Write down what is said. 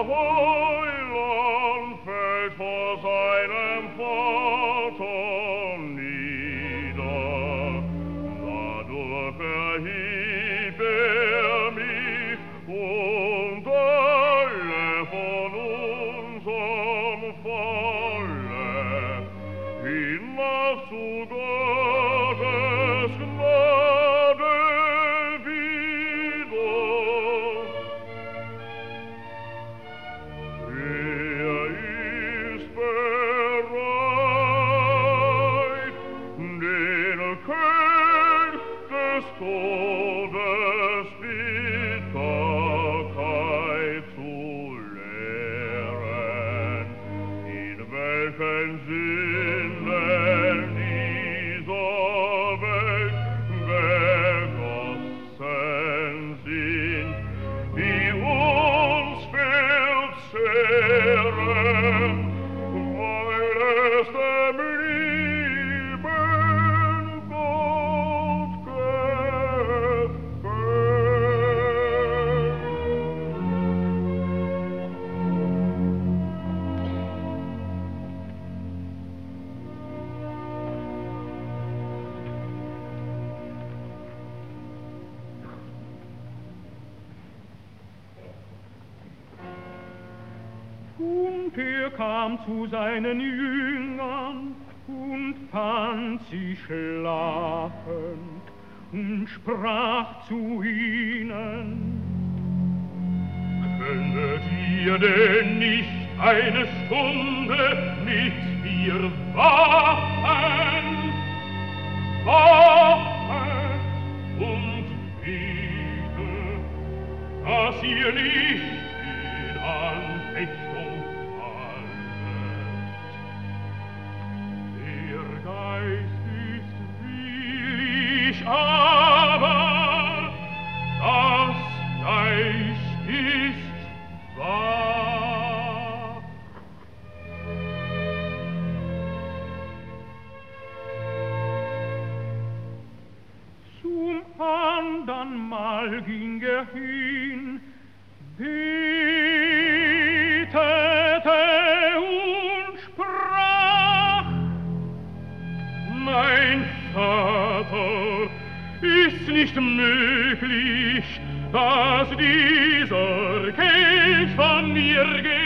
Heiland fällt vor seinem Vater nieder. Dadurch erhielt mich und alle von unserem Falle hinauf zu Gottes Gnade wieder. Ist bereit, den Kelch des Todes Bitterkeit zu leeren, in welchen Sinnen dieser Welt begossen sind, die uns verzehren, weil es dem lieben Gott gefällt. Und kam zu seinen Jüngern und fand sie schlafend und sprach zu ihnen: Könnet ihr denn nicht eine Stunde mit mir wachen? Wachet und betet, dass ihr nicht in Anfechtung fallet. Der Geist ist willig, aber das Fleisch ist schwach. Zum andern Mal ging hin, betete und sprach: Mein Vater, ist nicht möglich, dass dieser Kelch von mir geht.